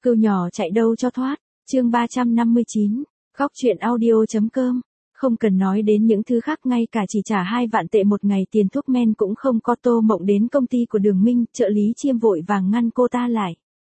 Cừu nhỏ chạy đâu cho thoát, chương 359, góc truyện audio.com. Không cần nói đến những thứ khác, ngay cả chỉ trả 2 vạn tệ một ngày tiền thuốc men cũng không có. Tô Mộng đến công ty của Đường Minh, trợ lý Chiêm vội vàng ngăn cô ta lại.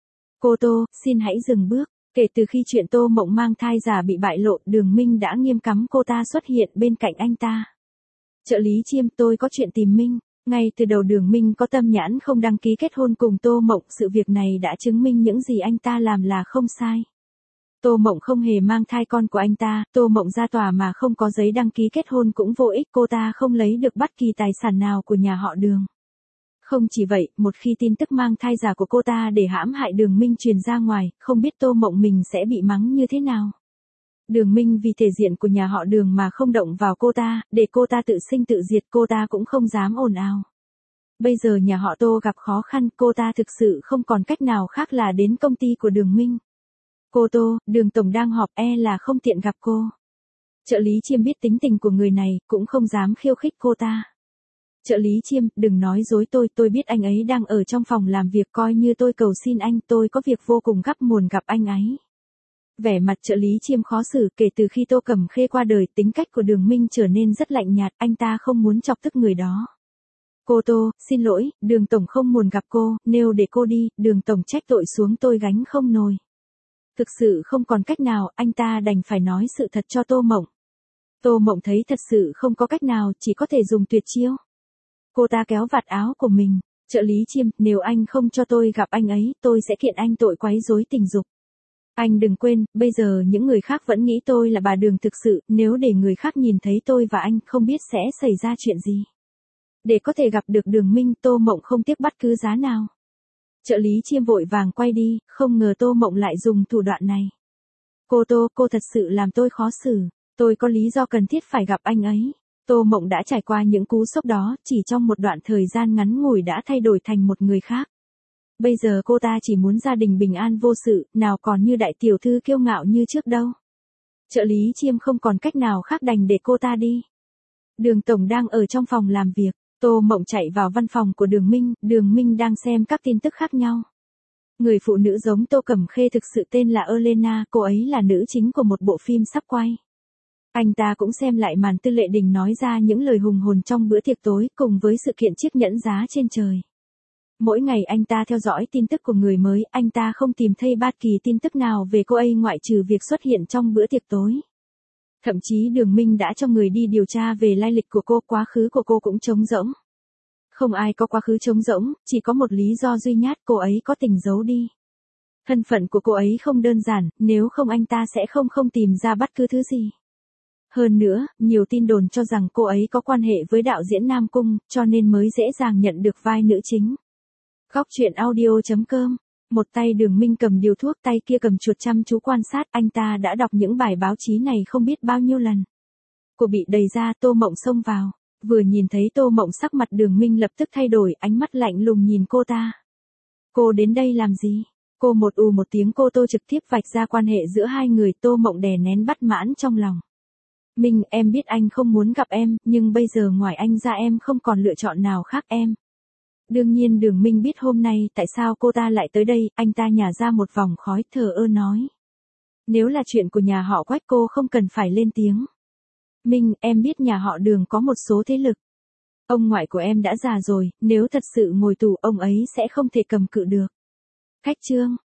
Cô Tô, xin hãy dừng bước. Kể từ khi chuyện Tô Mộng mang thai giả bị bại lộ, Đường Minh đã nghiêm cấm cô ta xuất hiện bên cạnh anh ta. Trợ lý Chiêm, tôi có chuyện tìm Minh. Ngay từ đầu Đường Minh có tâm nhãn không đăng ký kết hôn cùng Tô Mộng, sự việc này đã chứng minh những gì anh ta làm là không sai. Tô Mộng không hề mang thai con của anh ta, Tô Mộng ra tòa mà không có giấy đăng ký kết hôn cũng vô ích, cô ta không lấy được bất kỳ tài sản nào của nhà họ Đường. Không chỉ vậy, một khi tin tức mang thai giả của cô ta để hãm hại Đường Minh truyền ra ngoài, không biết Tô Mộng mình sẽ bị mắng như thế nào. Đường Minh vì thể diện của nhà họ Đường mà không động vào cô ta, để cô ta tự sinh tự diệt, cô ta cũng không dám ồn ào. Bây giờ nhà họ Tô gặp khó khăn, cô ta thực sự không còn cách nào khác là đến công ty của Đường Minh. Cô Tô, Đường tổng đang họp, là không tiện gặp cô. Trợ lý Chiêm biết tính tình của người này, cũng không dám khiêu khích cô ta. Trợ lý Chiêm, đừng nói dối tôi biết anh ấy đang ở trong phòng làm việc, coi như tôi cầu xin anh, tôi có việc vô cùng gấp muốn gặp anh ấy. Vẻ mặt trợ lý Chiêm khó xử, kể từ khi Tô Cẩm Khê qua đời, tính cách của Đường Minh trở nên rất lạnh nhạt, anh ta không muốn chọc tức người đó. Cô Tô, xin lỗi, Đường tổng không muốn gặp cô, nếu để cô đi, Đường tổng trách tội xuống tôi gánh không nổi. Thực sự không còn cách nào, anh ta đành phải nói sự thật cho Tô Mộng. Tô Mộng thấy thật sự không có cách nào, chỉ có thể dùng tuyệt chiêu. Cô ta kéo vạt áo của mình, trợ lý Chiêm, nếu anh không cho tôi gặp anh ấy, tôi sẽ kiện anh tội quấy rối tình dục. Anh đừng quên, bây giờ những người khác vẫn nghĩ tôi là bà Đường thực sự, nếu để người khác nhìn thấy tôi và anh, không biết sẽ xảy ra chuyện gì. Để có thể gặp được Đường Minh, Tô Mộng không tiếc bất cứ giá nào. Trợ lý Chiêm vội vàng quay đi, không ngờ Tô Mộng lại dùng thủ đoạn này. Cô Tô, cô thật sự làm tôi khó xử, tôi có lý do cần thiết phải gặp anh ấy. Tô Mộng đã trải qua những cú sốc đó, chỉ trong một đoạn thời gian ngắn ngủi đã thay đổi thành một người khác. Bây giờ cô ta chỉ muốn gia đình bình an vô sự, nào còn như đại tiểu thư kiêu ngạo như trước đâu. Trợ lý Chiêm không còn cách nào khác đành để cô ta đi. Đường tổng đang ở trong phòng làm việc, Tô Mộng chạy vào văn phòng của Đường Minh đang xem các tin tức khác nhau. Người phụ nữ giống Tô Cẩm Khê thực sự tên là Elena, cô ấy là nữ chính của một bộ phim sắp quay. Anh ta cũng xem lại màn Tư Lệ Đình nói ra những lời hùng hồn trong bữa tiệc tối, cùng với sự kiện chiếc nhẫn giá trên trời. Mỗi ngày anh ta theo dõi tin tức của người mới, anh ta không tìm thấy bất kỳ tin tức nào về cô ấy ngoại trừ việc xuất hiện trong bữa tiệc tối. Thậm chí Đường Minh đã cho người đi điều tra về lai lịch của cô, quá khứ của cô cũng trống rỗng. Không ai có quá khứ trống rỗng, chỉ có một lý do duy nhất, cô ấy có tình giấu đi. Thân phận của cô ấy không đơn giản, nếu không anh ta sẽ không tìm ra bất cứ thứ gì. Hơn nữa, nhiều tin đồn cho rằng cô ấy có quan hệ với đạo diễn Nam Cung, cho nên mới dễ dàng nhận được vai nữ chính. Góc truyện audio.com. Một tay Đường Minh cầm điếu thuốc, tay kia cầm chuột chăm chú quan sát, anh ta đã đọc những bài báo chí này không biết bao nhiêu lần. Cô bị đẩy ra, Tô Mộng xông vào. Vừa nhìn thấy Tô Mộng, sắc mặt Đường Minh lập tức thay đổi, ánh mắt lạnh lùng nhìn cô ta. Cô đến đây làm gì? Cô một tiếng, cô Tô trực tiếp vạch ra quan hệ giữa hai người. Tô Mộng đè nén bất mãn trong lòng. Minh, em biết anh không muốn gặp em, nhưng bây giờ ngoài anh ra em không còn lựa chọn nào khác em. Đương nhiên Đường Minh biết hôm nay tại sao cô ta lại tới đây, anh ta nhả ra một vòng khói, thờ ơ nói. Nếu là chuyện của nhà họ Quách cô không cần phải lên tiếng. Minh, em biết nhà họ Đường có một số thế lực. Ông ngoại của em đã già rồi, nếu thật sự ngồi tù ông ấy sẽ không thể cầm cự được. Khách trương,